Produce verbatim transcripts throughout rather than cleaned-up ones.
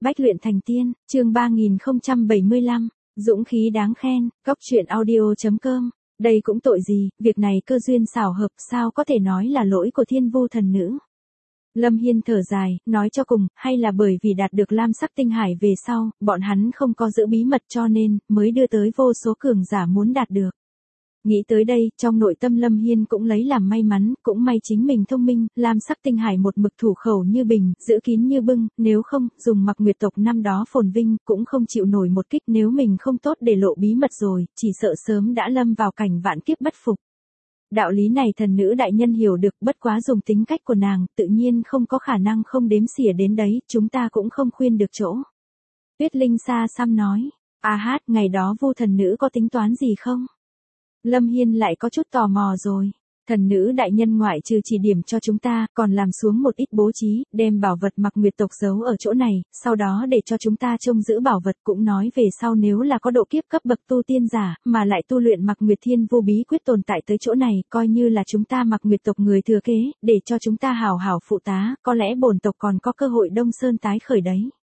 Bách luyện thành tiên, chương ba nghìn không trăm bảy mươi lăm, dũng khí đáng khen, góc truyện audio chấm com. Đây cũng tội gì, việc này cơ duyên xảo hợp, sao có thể nói là lỗi của Thiên Vu thần nữ. Lâm Hiên thở dài, nói cho cùng, hay là bởi vì đạt được lam sắc tinh hải về sau, bọn hắn không có giữ bí mật cho nên, mới đưa tới vô số cường giả muốn đạt được. Nghĩ tới đây, trong nội tâm Lâm Hiên cũng lấy làm may mắn, cũng may chính mình thông minh, lam sắc tinh hải một mực thủ khẩu như bình, giữ kín như bưng, nếu không, dùng Mặc Nguyệt tộc năm đó phồn vinh, cũng không chịu nổi một kích, nếu mình không tốt để lộ bí mật rồi, chỉ sợ sớm đã lâm vào cảnh vạn kiếp bất phục. Đạo lý này thần nữ đại nhân hiểu được, bất quá dùng tính cách của nàng, tự nhiên không có khả năng không đếm xỉa đến đấy, chúng ta cũng không khuyên được chỗ. Tuyết Linh xa xăm nói, a hát, ngày đó Vu thần nữ có tính toán gì không? Lâm Hiên lại có chút tò mò rồi. Thần nữ đại nhân ngoại trừ chỉ điểm cho chúng ta, còn làm xuống một ít bố trí, đem bảo vật Mặc Nguyệt tộc giấu ở chỗ này, sau đó để cho chúng ta trông giữ bảo vật, cũng nói về sau nếu là có độ kiếp cấp bậc tu tiên giả, mà lại tu luyện Mặc Nguyệt Thiên Vu bí quyết tồn tại tới chỗ này, coi như là chúng ta Mặc Nguyệt tộc người thừa kế, để cho chúng ta hảo hảo phụ tá, có lẽ bổn tộc còn có cơ hội Đông Sơn tái khởi đấy.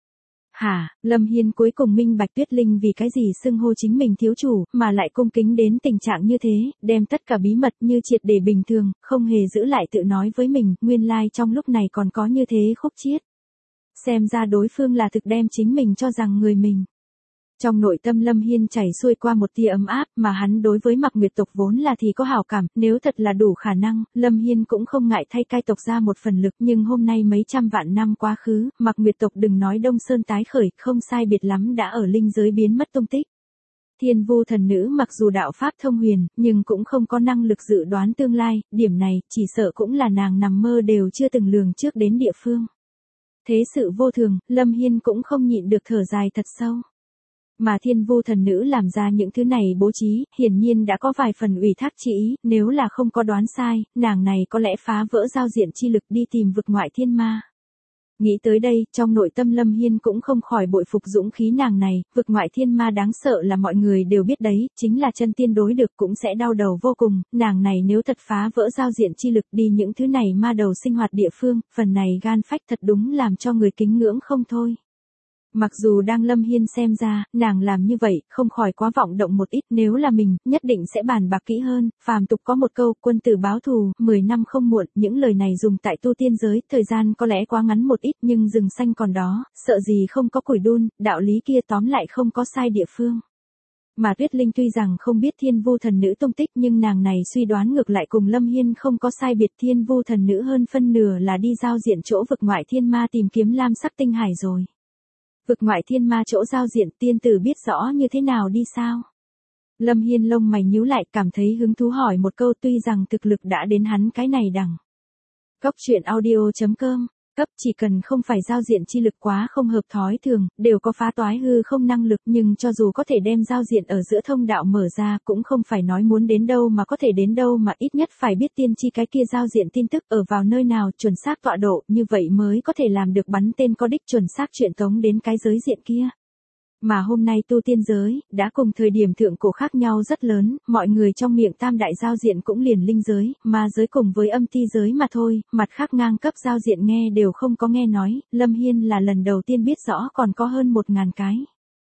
Hả, Lâm Hiên cuối cùng minh bạch Tuyết Linh vì cái gì xưng hô chính mình thiếu chủ, mà lại cung kính đến tình trạng như thế, đem tất cả bí mật như triệt để bình thường, không hề giữ lại tự nói với mình, nguyên lai trong lúc này còn có như thế khúc chiết. Xem ra đối phương là thực đem chính mình cho rằng người mình. Trong nội tâm Lâm Hiên chảy xuôi qua một tia ấm áp, mà hắn đối với Mặc Nguyệt tộc vốn là thì có hảo cảm, nếu thật là đủ khả năng, Lâm Hiên cũng không ngại thay cai tộc ra một phần lực, nhưng hôm nay mấy trăm vạn năm quá khứ, Mặc Nguyệt tộc đừng nói Đông Sơn tái khởi, không sai biệt lắm đã ở linh giới biến mất tung tích. Thiên Vu thần nữ mặc dù đạo pháp thông huyền, nhưng cũng không có năng lực dự đoán tương lai, điểm này, chỉ sợ cũng là nàng nằm mơ đều chưa từng lường trước đến địa phương. Thế sự vô thường, Lâm Hiên cũng không nhịn được thở dài thật sâu. Mà Thiên Vu thần nữ làm ra những thứ này bố trí, hiển nhiên đã có vài phần ủy thác chỉ ý, nếu là không có đoán sai, nàng này có lẽ phá vỡ giao diện chi lực đi tìm vực ngoại thiên ma. Nghĩ tới đây, trong nội tâm Lâm Hiên cũng không khỏi bội phục dũng khí nàng này, vực ngoại thiên ma đáng sợ là mọi người đều biết đấy, chính là chân tiên đối được cũng sẽ đau đầu vô cùng, nàng này nếu thật phá vỡ giao diện chi lực đi những thứ này ma đầu sinh hoạt địa phương, phần này gan phách thật đúng làm cho người kính ngưỡng không thôi. Mặc dù đang Lâm Hiên xem ra, nàng làm như vậy, không khỏi quá vọng động một ít, nếu là mình, nhất định sẽ bàn bạc kỹ hơn, phàm tục có một câu, quân tử báo thù, mười năm không muộn, những lời này dùng tại tu tiên giới, thời gian có lẽ quá ngắn một ít, nhưng rừng xanh còn đó, sợ gì không có củi đun, đạo lý kia tóm lại không có sai địa phương. Mà Tuyết Linh tuy rằng không biết Thiên Vu thần nữ tung tích nhưng nàng này suy đoán ngược lại cùng Lâm Hiên không có sai biệt, Thiên Vu thần nữ hơn phân nửa là đi giao diện chỗ vực ngoại thiên ma tìm kiếm lam sắc tinh hải rồi. Vực ngoại thiên ma chỗ giao diện tiên tử biết rõ như thế nào đi sao? Lâm Hiên lông mày nhíu lại cảm thấy hứng thú hỏi một câu, tuy rằng thực lực đã đến hắn cái này đẳng. Góc truyện audio chấm com, cấp chỉ cần không phải giao diện chi lực quá không hợp thói thường, đều có phá toái hư không năng lực, nhưng cho dù có thể đem giao diện ở giữa thông đạo mở ra cũng không phải nói muốn đến đâu mà có thể đến đâu, mà ít nhất phải biết tiên tri cái kia giao diện tin tức ở vào nơi nào, chuẩn xác tọa độ, như vậy mới có thể làm được bắn tên có đích chuẩn xác truyền tống đến cái giới diện kia. Mà hôm nay tu tiên giới, đã cùng thời điểm thượng cổ khác nhau rất lớn, mọi người trong miệng tam đại giao diện cũng liền linh giới, ma giới cùng với âm ti giới mà thôi, mặt khác ngang cấp giao diện nghe đều không có nghe nói, Lâm Hiên là lần đầu tiên biết rõ còn có hơn một ngàn cái.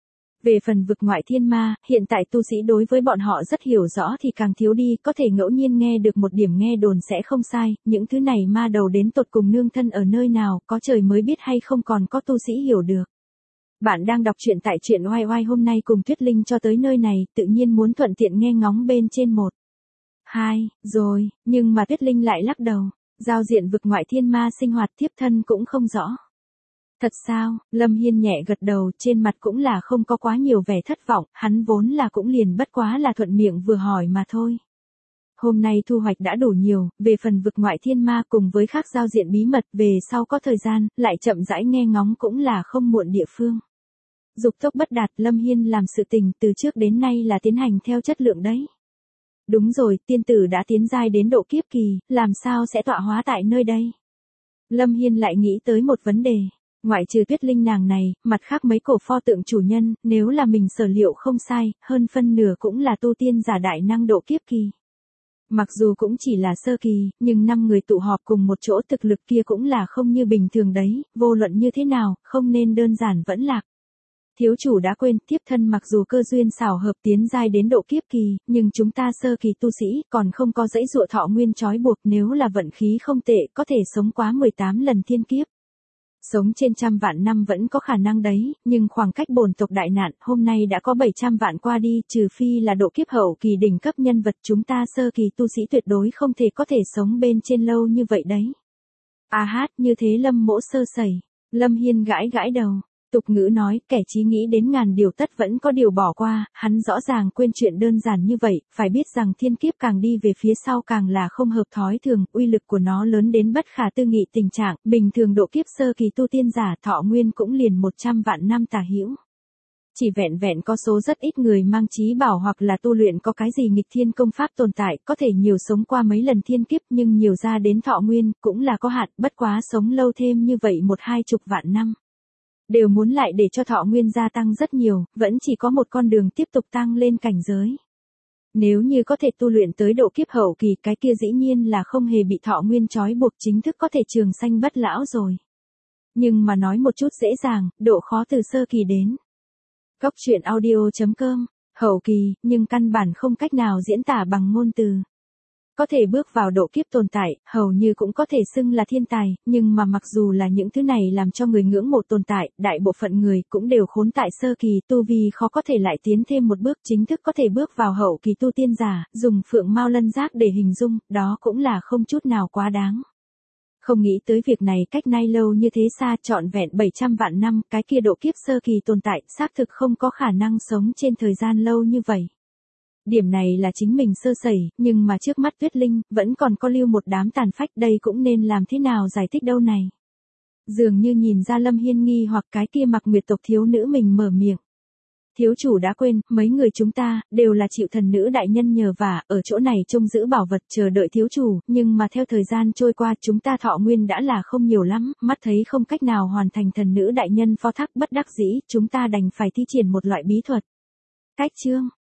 Về phần vực ngoại thiên ma, hiện tại tu sĩ đối với bọn họ rất hiểu rõ thì càng thiếu đi, có thể ngẫu nhiên nghe được một điểm nghe đồn sẽ không sai, những thứ này ma đầu đến tột cùng nương thân ở nơi nào, có trời mới biết hay không còn có tu sĩ hiểu được. Bạn đang đọc truyện tại truyện oai oai, hôm nay cùng Tuyết Linh cho tới nơi này, tự nhiên muốn thuận tiện nghe ngóng bên trên một, hai, rồi, nhưng mà Tuyết Linh lại lắc đầu, giao diện vực ngoại thiên ma sinh hoạt thiếp thân cũng không rõ. Thật sao? Lâm Hiên nhẹ gật đầu, trên mặt cũng là không có quá nhiều vẻ thất vọng, hắn vốn là cũng liền bất quá là thuận miệng vừa hỏi mà thôi. Hôm nay thu hoạch đã đủ nhiều, về phần vực ngoại thiên ma cùng với khác giao diện bí mật, về sau có thời gian, lại chậm rãi nghe ngóng cũng là không muộn địa phương. Dục tốc bất đạt, Lâm Hiên làm sự tình từ trước đến nay là tiến hành theo chất lượng đấy. Đúng rồi, tiên tử đã tiến giai đến độ kiếp kỳ, làm sao sẽ tọa hóa tại nơi đây? Lâm Hiên lại nghĩ tới một vấn đề. Ngoại trừ Tuyết Linh nàng này, mặt khác mấy cổ pho tượng chủ nhân, nếu là mình sở liệu không sai, hơn phân nửa cũng là tu tiên giả đại năng độ kiếp kỳ. Mặc dù cũng chỉ là sơ kỳ, nhưng năm người tụ họp cùng một chỗ thực lực kia cũng là không như bình thường đấy, vô luận như thế nào, không nên đơn giản vẫn lạc. Thiếu chủ đã quên, tiếp thân mặc dù cơ duyên xảo hợp tiến giai đến độ kiếp kỳ, nhưng chúng ta sơ kỳ tu sĩ, còn không có dãy dụa thọ nguyên trói buộc, nếu là vận khí không tệ, có thể sống quá mười tám lần thiên kiếp. Sống trên trăm vạn năm vẫn có khả năng đấy, nhưng khoảng cách bổn tộc đại nạn, hôm nay đã có bảy trăm vạn qua đi, trừ phi là độ kiếp hậu kỳ đỉnh cấp nhân vật, chúng ta sơ kỳ tu sĩ tuyệt đối không thể có thể sống bên trên lâu như vậy đấy. À hát, như thế Lâm Mỗ sơ sẩy. Lâm Hiên gãi gãi đầu. Tục ngữ nói, kẻ chí nghĩ đến ngàn điều tất vẫn có điều bỏ qua, hắn rõ ràng quên chuyện đơn giản như vậy, phải biết rằng thiên kiếp càng đi về phía sau càng là không hợp thói thường, uy lực của nó lớn đến bất khả tư nghị tình trạng, bình thường độ kiếp sơ kỳ tu tiên giả thọ nguyên cũng liền một trăm vạn năm tả hữu. Chỉ vẹn vẹn có số rất ít người mang chí bảo hoặc là tu luyện có cái gì nghịch thiên công pháp tồn tại, có thể nhiều sống qua mấy lần thiên kiếp nhưng nhiều ra đến thọ nguyên, cũng là có hạn, bất quá sống lâu thêm như vậy một hai chục vạn năm. Đều muốn lại để cho thọ nguyên gia tăng rất nhiều, vẫn chỉ có một con đường tiếp tục tăng lên cảnh giới. Nếu như có thể tu luyện tới độ kiếp hậu kỳ, cái kia dĩ nhiên là không hề bị thọ nguyên trói buộc, chính thức có thể trường sanh bất lão rồi. Nhưng mà nói một chút dễ dàng, độ khó từ sơ kỳ đến. Cốc truyện audio chấm com, hậu kỳ, nhưng căn bản không cách nào diễn tả bằng ngôn từ. Có thể bước vào độ kiếp tồn tại, hầu như cũng có thể xưng là thiên tài, nhưng mà mặc dù là những thứ này làm cho người ngưỡng mộ tồn tại, đại bộ phận người cũng đều khốn tại sơ kỳ, tu vi khó có thể lại tiến thêm một bước, chính thức có thể bước vào hậu kỳ tu tiên giả, dùng phượng mao lân giác để hình dung, đó cũng là không chút nào quá đáng. Không nghĩ tới việc này cách nay lâu như thế xa, trọn vẹn bảy trăm vạn năm, cái kia độ kiếp sơ kỳ tồn tại, xác thực không có khả năng sống trên thời gian lâu như vậy. Điểm này là chính mình sơ sẩy, nhưng mà trước mắt Tuyết Linh, vẫn còn có lưu một đám tàn phách, đây cũng nên làm thế nào giải thích đâu này. Dường như nhìn ra Lâm Hiên nghi hoặc cái kia mặc nguyệt tộc thiếu nữ mình mở miệng. Thiếu chủ đã quên, mấy người chúng ta, đều là chịu thần nữ đại nhân nhờ vả, ở chỗ này trông giữ bảo vật chờ đợi thiếu chủ, nhưng mà theo thời gian trôi qua chúng ta thọ nguyên đã là không nhiều lắm, mắt thấy không cách nào hoàn thành thần nữ đại nhân phó thác, bất đắc dĩ, chúng ta đành phải thi triển một loại bí thuật. Cách chương.